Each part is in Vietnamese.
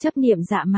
Chấp niệm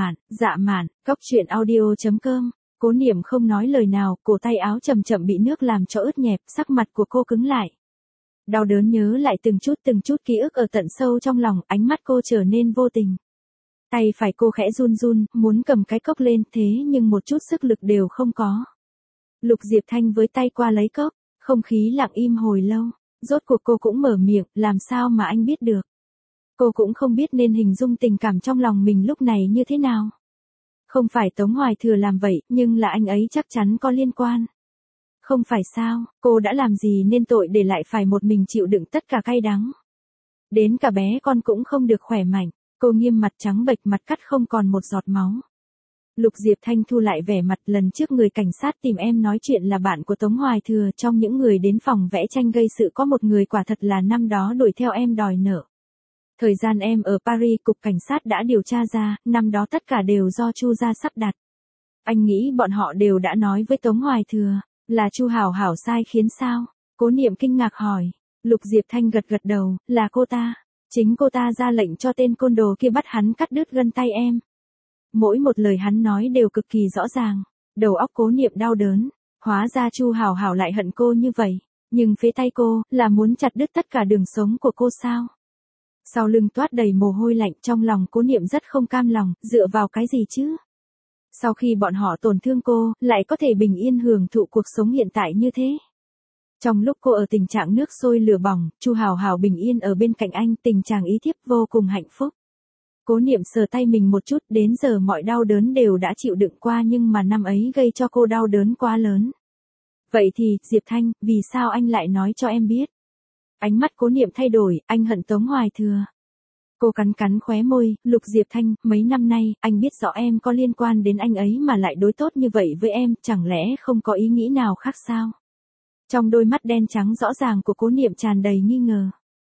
dạ mạn, cóc truyện audio.com. Cố Niệm không nói lời nào, cổ tay áo chậm chậm bị nước làm cho ướt nhẹp, sắc mặt của cô cứng lại. Đau đớn nhớ lại từng chút ký ức ở tận sâu trong lòng, ánh mắt cô trở nên vô tình. Tay phải cô khẽ run run, muốn cầm cái cốc lên, thế nhưng một chút sức lực đều không có. Lục Diệp Thanh với tay qua lấy cốc, không khí lặng im hồi lâu, rốt cuộc cô cũng mở miệng, làm sao mà anh biết được. Cô cũng không biết nên hình dung tình cảm trong lòng mình lúc này như thế nào. Không phải Tống Hoài Thừa làm vậy, nhưng là anh ấy chắc chắn có liên quan. Không phải sao, cô đã làm gì nên tội để lại phải một mình chịu đựng tất cả cay đắng. Đến cả bé con cũng không được khỏe mạnh, cô nghiêm mặt trắng bệch, mặt cắt không còn một giọt máu. Lục Diệp Thanh thu lại vẻ mặt, lần trước người cảnh sát tìm em nói chuyện là bạn của Tống Hoài Thừa, trong những người đến phòng vẽ tranh gây sự có một người quả thật là năm đó đuổi theo em đòi nợ. Thời gian em ở Paris, cục cảnh sát đã điều tra ra, năm đó tất cả đều do Chu gia sắp đặt. Anh nghĩ bọn họ đều đã nói với Tống Hoài Thừa, là Chu Hảo Hảo sai khiến sao? Cố Niệm kinh ngạc hỏi. Lục Diệp Thanh gật gật đầu, là cô ta. Chính cô ta ra lệnh cho tên côn đồ kia bắt hắn cắt đứt gân tay em. Mỗi một lời hắn nói đều cực kỳ rõ ràng. Đầu óc Cố Niệm đau đớn. Hóa ra Chu Hảo Hảo lại hận cô như vậy. Nhưng phía tay cô, là muốn chặt đứt tất cả đường sống của cô sao? Sau lưng toát đầy mồ hôi lạnh, trong lòng Cố Niệm rất không cam lòng, dựa vào cái gì chứ? Sau khi bọn họ tổn thương cô, lại có thể bình yên hưởng thụ cuộc sống hiện tại như thế. Trong lúc cô ở tình trạng nước sôi lửa bỏng, Chu Hảo Hảo bình yên ở bên cạnh anh, tình trạng ý thiếp vô cùng hạnh phúc. Cố Niệm sờ tay mình một chút, đến giờ mọi đau đớn đều đã chịu đựng qua, nhưng mà năm ấy gây cho cô đau đớn quá lớn. Vậy thì, Diệp Thanh, vì sao anh lại nói cho em biết? Ánh mắt Cố Niệm thay đổi, anh hận Tống Hoài Thừa. Cô cắn khóe môi, Lục Diệp Thanh, mấy năm nay, anh biết rõ em có liên quan đến anh ấy mà lại đối tốt như vậy với em, chẳng lẽ không có ý nghĩ nào khác sao? Trong đôi mắt đen trắng rõ ràng của Cố Niệm tràn đầy nghi ngờ.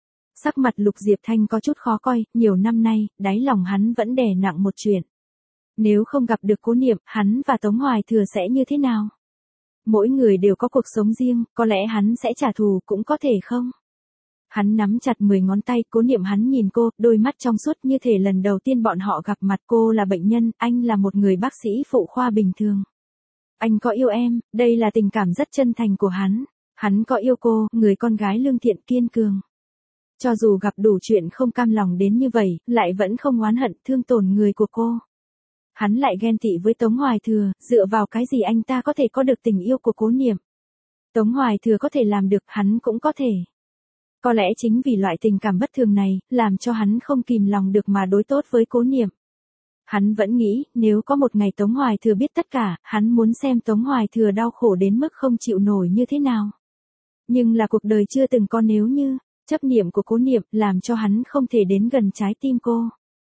Sắc mặt Lục Diệp Thanh có chút khó coi, nhiều năm nay, đáy lòng hắn vẫn đè nặng một chuyện. Nếu không gặp được Cố Niệm, hắn và Tống Hoài Thừa sẽ như thế nào? Mỗi người đều có cuộc sống riêng, có lẽ hắn sẽ trả thù, cũng có thể không? Hắn nắm chặt 10 ngón tay, Cố Niệm hắn nhìn cô, đôi mắt trong suốt như thể lần đầu tiên bọn họ gặp mặt. Cô là bệnh nhân, anh là một người bác sĩ phụ khoa bình thường. Anh có yêu em, đây là tình cảm rất chân thành của hắn. Hắn có yêu cô, người con gái lương thiện kiên cường. Cho dù gặp đủ chuyện không cam lòng đến như vậy, lại vẫn không oán hận thương tổn người của cô. Hắn lại ghen tị với Tống Hoài Thừa, dựa vào cái gì anh ta có thể có được tình yêu của Cố Niệm? Tống Hoài Thừa có thể làm được, hắn cũng có thể. Có lẽ chính vì loại tình cảm bất thường này, làm cho hắn không kìm lòng được mà đối tốt với Cố Niệm. Hắn vẫn nghĩ, nếu có một ngày Tống Hoài Thừa biết tất cả, hắn muốn xem Tống Hoài Thừa đau khổ đến mức không chịu nổi như thế nào. Nhưng là cuộc đời chưa từng có nếu như, chấp niệm của Cố Niệm làm cho hắn không thể đến gần trái tim cô.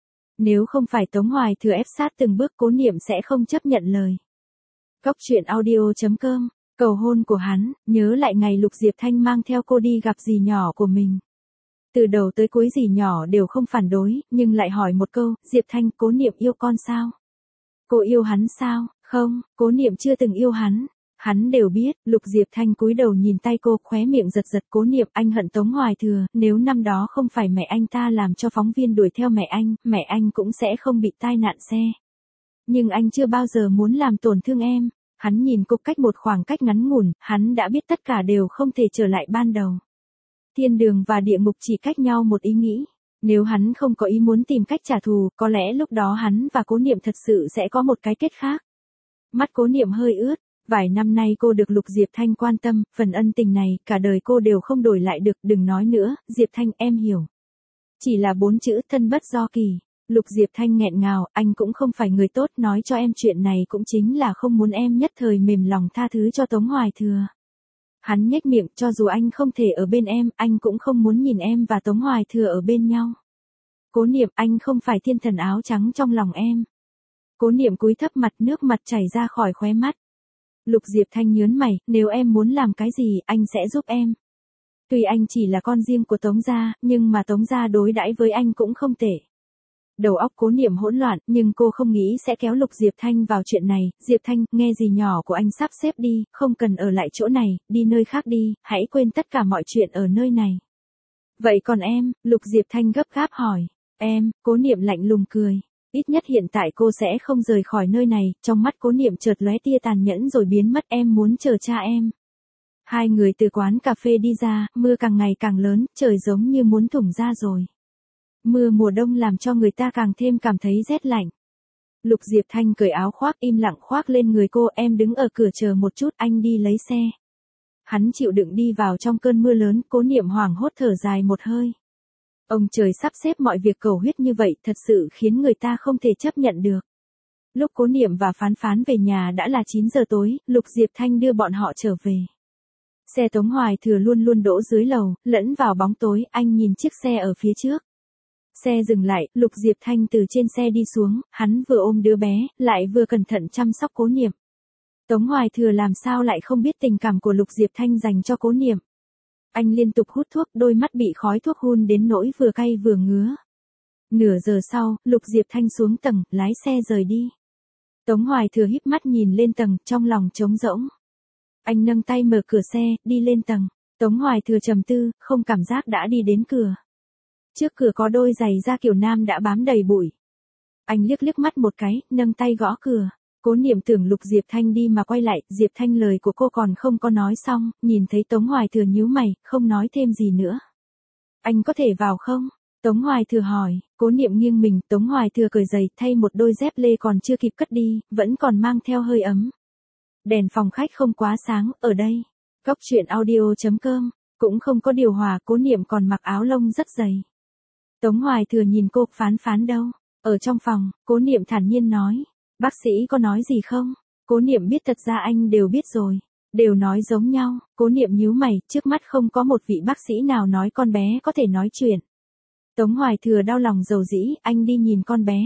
Nếu không phải Tống Hoài Thừa ép sát từng bước, Cố Niệm sẽ không chấp nhận lời. Cóc truyện audio.com. Cầu hôn của hắn, nhớ lại ngày Lục Diệp Thanh mang theo cô đi gặp dì nhỏ của mình. Từ đầu tới cuối dì nhỏ đều không phản đối, nhưng lại hỏi một câu, Diệp Thanh, Cố Niệm yêu con sao? Cô yêu hắn sao? Không, Cố Niệm chưa từng yêu hắn. Hắn đều biết. Lục Diệp Thanh cúi đầu nhìn tay cô, khóe miệng giật giật. Cố Niệm, anh hận Tống Hoài Thừa, nếu năm đó không phải mẹ anh ta làm cho phóng viên đuổi theo mẹ anh cũng sẽ không bị tai nạn xe. Nhưng anh chưa bao giờ muốn làm tổn thương em. Hắn nhìn cô cách một khoảng cách ngắn ngủn, hắn đã biết tất cả đều không thể trở lại ban đầu. Thiên đường và địa ngục chỉ cách nhau một ý nghĩ. Nếu hắn không có ý muốn tìm cách trả thù, có lẽ lúc đó hắn và Cố Niệm thật sự sẽ có một cái kết khác. Mắt Cố Niệm hơi ướt. Vài năm nay cô được Lục Diệp Thanh quan tâm, phần ân tình này, cả đời cô đều không đổi lại được. Đừng nói nữa, Diệp Thanh, em hiểu. Chỉ là 4 chữ, thân bất do kỳ. Lục Diệp Thanh nghẹn ngào, anh cũng không phải người tốt, nói cho em chuyện này cũng chính là không muốn em nhất thời mềm lòng tha thứ cho Tống Hoài Thừa. Hắn nhếch miệng, cho dù anh không thể ở bên em, anh cũng không muốn nhìn em và Tống Hoài Thừa ở bên nhau. Cố Niệm, anh không phải thiên thần áo trắng trong lòng em. Cố Niệm cúi thấp mặt, nước mặt chảy ra khỏi khóe mắt. Lục Diệp Thanh nhớn mày, nếu em muốn làm cái gì, anh sẽ giúp em. Tuy anh chỉ là con riêng của Tống gia, nhưng mà Tống gia đối đãi với anh cũng không tệ. Đầu óc Cố Niệm hỗn loạn, nhưng cô không nghĩ sẽ kéo Lục Diệp Thanh vào chuyện này. Diệp Thanh, nghe dì nhỏ của anh sắp xếp đi, không cần ở lại chỗ này, đi nơi khác đi, hãy quên tất cả mọi chuyện ở nơi này. Vậy còn em? Lục Diệp Thanh gấp gáp hỏi. Em? Cố Niệm lạnh lùng cười. Ít nhất hiện tại cô sẽ không rời khỏi nơi này, trong mắt Cố Niệm chợt lóe tia tàn nhẫn rồi biến mất. Em muốn chờ cha em. Hai người từ quán cà phê đi ra, mưa càng ngày càng lớn, trời giống như muốn thủng ra rồi. Mưa mùa đông làm cho người ta càng thêm cảm thấy rét lạnh. Lục Diệp Thanh cởi áo khoác im lặng khoác lên người cô, em đứng ở cửa chờ một chút, anh đi lấy xe. Hắn chịu đựng đi vào trong cơn mưa lớn, Cố Niệm hoảng hốt thở dài một hơi. Ông trời sắp xếp mọi việc cầu huyết như vậy thật sự khiến người ta không thể chấp nhận được. Lúc Cố Niệm và Phán Phán về nhà đã là 9 giờ tối, Lục Diệp Thanh đưa bọn họ trở về. Xe Tống Hoài Thừa luôn luôn đỗ dưới lầu, lẫn vào bóng tối, anh nhìn chiếc xe ở phía trước. Xe dừng lại, Lục Diệp Thanh từ trên xe đi xuống, hắn vừa ôm đứa bé, lại vừa cẩn thận chăm sóc Cố Niệm. Tống Hoài Thừa làm sao lại không biết tình cảm của Lục Diệp Thanh dành cho Cố Niệm. Anh liên tục hút thuốc, đôi mắt bị khói thuốc hun đến nỗi vừa cay vừa ngứa. Nửa giờ sau, Lục Diệp Thanh xuống tầng, lái xe rời đi. Tống Hoài Thừa híp mắt nhìn lên tầng, trong lòng trống rỗng. Anh nâng tay mở cửa xe, đi lên tầng. Tống Hoài Thừa trầm tư, không cảm giác đã đi đến cửa. Trước cửa có đôi giày da kiểu nam đã bám đầy bụi. Anh liếc liếc mắt một cái, nâng tay gõ cửa. Cố Niệm tưởng Lục Diệp Thanh đi mà quay lại, Diệp Thanh lời của cô còn không có nói xong, nhìn thấy Tống Hoài Thừa nhíu mày, không nói thêm gì nữa. Anh có thể vào không? Tống Hoài Thừa hỏi. Cố Niệm nghiêng mình, Tống Hoài Thừa cởi giày, thay một đôi dép lê còn chưa kịp cất đi, vẫn còn mang theo hơi ấm. Đèn phòng khách không quá sáng, ở đây. Góc truyện audio.com, cũng không có điều hòa, Cố Niệm còn mặc áo lông rất dày. Tống Hoài Thừa nhìn cô, Phán Phán đâu? Ở trong phòng, Cố Niệm thản nhiên nói. Bác sĩ có nói gì không? Cố Niệm biết thật ra anh đều biết rồi. Đều nói giống nhau, Cố Niệm nhíu mày, trước mắt không có một vị bác sĩ nào nói con bé có thể nói chuyện. Tống Hoài Thừa đau lòng dầu dĩ, anh đi nhìn con bé.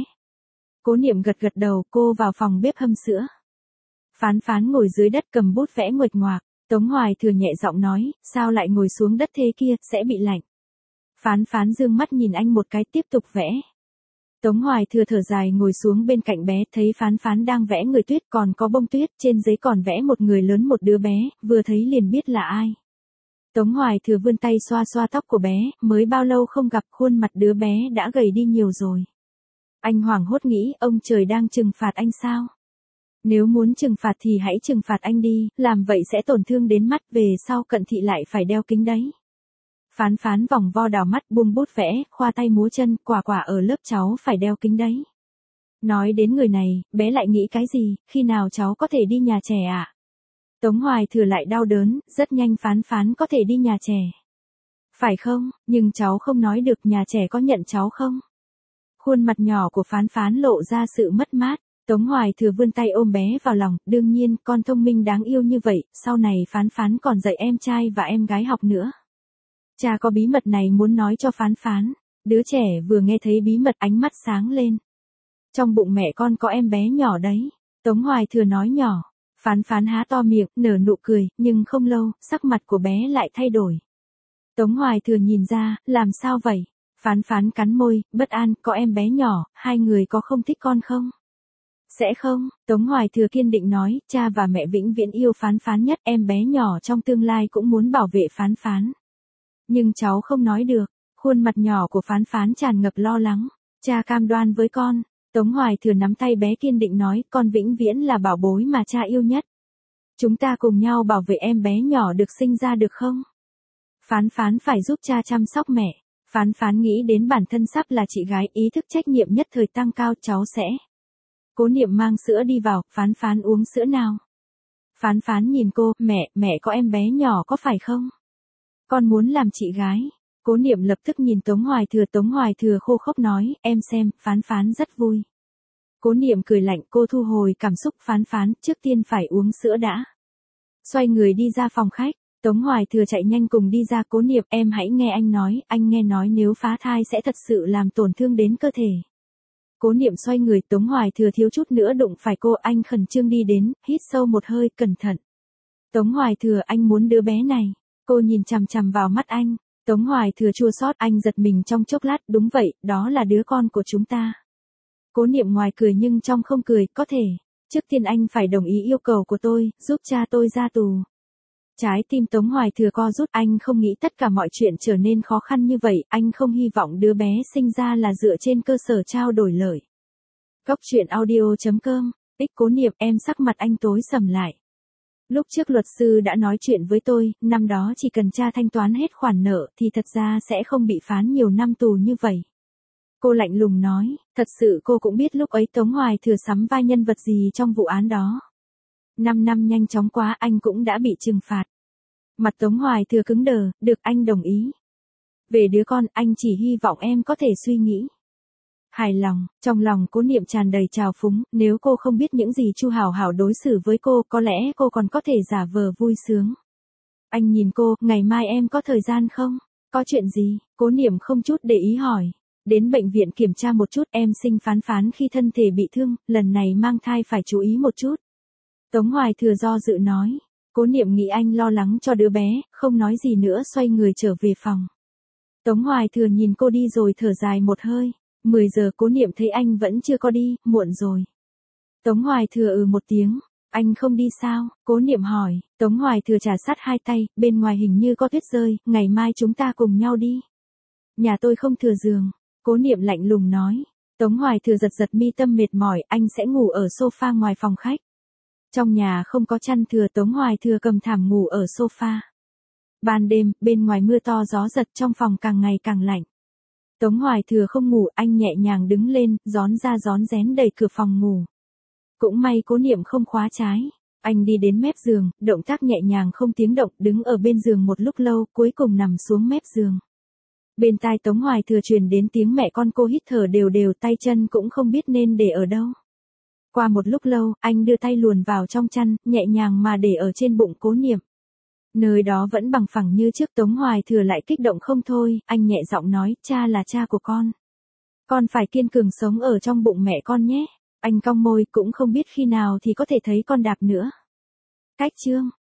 Cố Niệm gật gật đầu, cô vào phòng bếp hâm sữa. Phán Phán ngồi dưới đất cầm bút vẽ nguệch ngoạc. Tống Hoài Thừa nhẹ giọng nói, sao lại ngồi xuống đất thế kia, sẽ bị lạnh. Phán Phán dương mắt nhìn anh một cái, tiếp tục vẽ. Tống Hoài Thừa thở dài ngồi xuống bên cạnh bé, thấy Phán Phán đang vẽ người tuyết, còn có bông tuyết, trên giấy còn vẽ một người lớn một đứa bé, vừa thấy liền biết là ai. Tống Hoài Thừa vươn tay xoa xoa tóc của bé, mới bao lâu không gặp, khuôn mặt đứa bé đã gầy đi nhiều rồi. Anh hoảng hốt nghĩ, ông trời đang trừng phạt anh sao? Nếu muốn trừng phạt thì hãy trừng phạt anh đi, làm vậy sẽ tổn thương đến mắt, về sau cận thị lại phải đeo kính đấy. Phán Phán vòng vo đào mắt, buông bút vẽ, khoa tay múa chân, quả ở lớp cháu phải đeo kính đấy. Nói đến người này, bé lại nghĩ cái gì, khi nào cháu có thể đi nhà trẻ ạ? Tống Hoài Thừa lại đau đớn, rất nhanh Phán Phán có thể đi nhà trẻ. Phải không, nhưng cháu không nói được, nhà trẻ có nhận cháu không? Khuôn mặt nhỏ của Phán Phán lộ ra sự mất mát. Tống Hoài Thừa vươn tay ôm bé vào lòng, đương nhiên, con thông minh đáng yêu như vậy, sau này Phán Phán còn dạy em trai và em gái học nữa. Cha có bí mật này muốn nói cho Phán Phán. Đứa trẻ vừa nghe thấy bí mật ánh mắt sáng lên. Trong bụng mẹ con có em bé nhỏ đấy. Tống Hoài Thừa nói nhỏ. Phán Phán há to miệng, nở nụ cười, nhưng không lâu, sắc mặt của bé lại thay đổi. Tống Hoài Thừa nhìn ra, làm sao vậy? Phán Phán cắn môi, bất an, có em bé nhỏ, hai người có không thích con không? Sẽ không, Tống Hoài Thừa kiên định nói, cha và mẹ vĩnh viễn yêu Phán Phán nhất, em bé nhỏ trong tương lai cũng muốn bảo vệ Phán Phán. Nhưng cháu không nói được, khuôn mặt nhỏ của Phán Phán tràn ngập lo lắng, cha cam đoan với con. Tống Hoài Thừa nắm tay bé kiên định nói, con vĩnh viễn là bảo bối mà cha yêu nhất. Chúng ta cùng nhau bảo vệ em bé nhỏ được sinh ra được không? Phán Phán phải giúp cha chăm sóc mẹ. Phán Phán nghĩ đến bản thân sắp là chị gái, ý thức trách nhiệm nhất thời tăng cao, cháu sẽ. Cố Niệm mang sữa đi vào, Phán Phán uống sữa nào. Phán Phán nhìn cô, mẹ có em bé nhỏ có phải không? Con muốn làm chị gái. Cố Niệm lập tức nhìn Tống Hoài Thừa khô khốc nói, em xem, Phán Phán rất vui. Cố Niệm cười lạnh, cô thu hồi cảm xúc, Phán Phán, trước tiên phải uống sữa đã. Xoay người đi ra phòng khách, Tống Hoài Thừa chạy nhanh cùng đi ra. Cố Niệm, em hãy nghe anh nói, anh nghe nói nếu phá thai sẽ thật sự làm tổn thương đến cơ thể. Cố Niệm xoay người, Tống Hoài Thừa thiếu chút nữa đụng phải cô, anh khẩn trương đi đến, hít sâu một hơi, cẩn thận. Tống Hoài Thừa, anh muốn đứa bé này. Cô nhìn chằm chằm vào mắt anh. Tống Hoài Thừa chua xót, anh giật mình trong chốc lát, đúng vậy, đó là đứa con của chúng ta. Cố Niệm ngoài cười nhưng trong không cười, có thể. Trước tiên anh phải đồng ý yêu cầu của tôi, giúp cha tôi ra tù. Trái tim Tống Hoài Thừa co rút, anh không nghĩ tất cả mọi chuyện trở nên khó khăn như vậy, anh không hy vọng đứa bé sinh ra là dựa trên cơ sở trao đổi lợi. Cốc truyện audio.com, Cố Niệm, em sắc mặt anh tối sầm lại. Lúc trước luật sư đã nói chuyện với tôi, năm đó chỉ cần cha thanh toán hết khoản nợ thì thật ra sẽ không bị phán nhiều năm tù như vậy. Cô lạnh lùng nói, thật sự cô cũng biết lúc ấy Tống Hoài Thừa sắm vai nhân vật gì trong vụ án đó. 5 năm nhanh chóng quá, anh cũng đã bị trừng phạt. Mặt Tống Hoài Thừa cứng đờ, được, anh đồng ý. Về đứa con, anh chỉ hy vọng em có thể suy nghĩ. Hài lòng, trong lòng Cố Niệm tràn đầy trào phúng, nếu cô không biết những gì Chu Hảo Hảo đối xử với cô, có lẽ cô còn có thể giả vờ vui sướng. Anh nhìn cô, ngày mai em có thời gian không? Có chuyện gì? Cố Niệm không chút để ý hỏi. Đến bệnh viện kiểm tra một chút, em sinh phán khi thân thể bị thương, lần này mang thai phải chú ý một chút. Tống Hoài Thừa do dự nói. Cố Niệm nghĩ anh lo lắng cho đứa bé, không nói gì nữa xoay người trở về phòng. Tống Hoài Thừa nhìn cô đi rồi thở dài một hơi. 10 giờ Cố Niệm thấy anh vẫn chưa có đi, muộn rồi. Tống Hoài Thừa một tiếng, anh không đi sao? Cố Niệm hỏi. Tống Hoài Thừa trà sát hai tay, bên ngoài hình như có tuyết rơi, ngày mai chúng ta cùng nhau đi. Nhà tôi không thừa giường. Cố Niệm lạnh lùng nói. Tống Hoài Thừa giật giật mi tâm mệt mỏi, anh sẽ ngủ ở sofa ngoài phòng khách. Trong nhà không có chăn thừa, Tống Hoài Thừa cầm thảm ngủ ở sofa. Ban đêm, bên ngoài mưa to gió giật, trong phòng càng ngày càng lạnh. Tống Hoài Thừa không ngủ, anh nhẹ nhàng đứng lên, rón ra rón rén đẩy cửa phòng ngủ. Cũng may Cố Niệm không khóa trái. Anh đi đến mép giường, động tác nhẹ nhàng không tiếng động, đứng ở bên giường một lúc lâu, cuối cùng nằm xuống mép giường. Bên tai Tống Hoài Thừa truyền đến tiếng mẹ con cô hít thở đều đều, tay chân cũng không biết nên để ở đâu. Qua một lúc lâu, anh đưa tay luồn vào trong chăn, nhẹ nhàng mà để ở trên bụng Cố Niệm. Nơi đó vẫn bằng phẳng như trước. Tống Hoài Thừa lại kích động không thôi, anh nhẹ giọng nói, cha là cha của con. Con phải kiên cường sống ở trong bụng mẹ con nhé. Anh cong môi, cũng không biết khi nào thì có thể thấy con đạp nữa. Cách chương.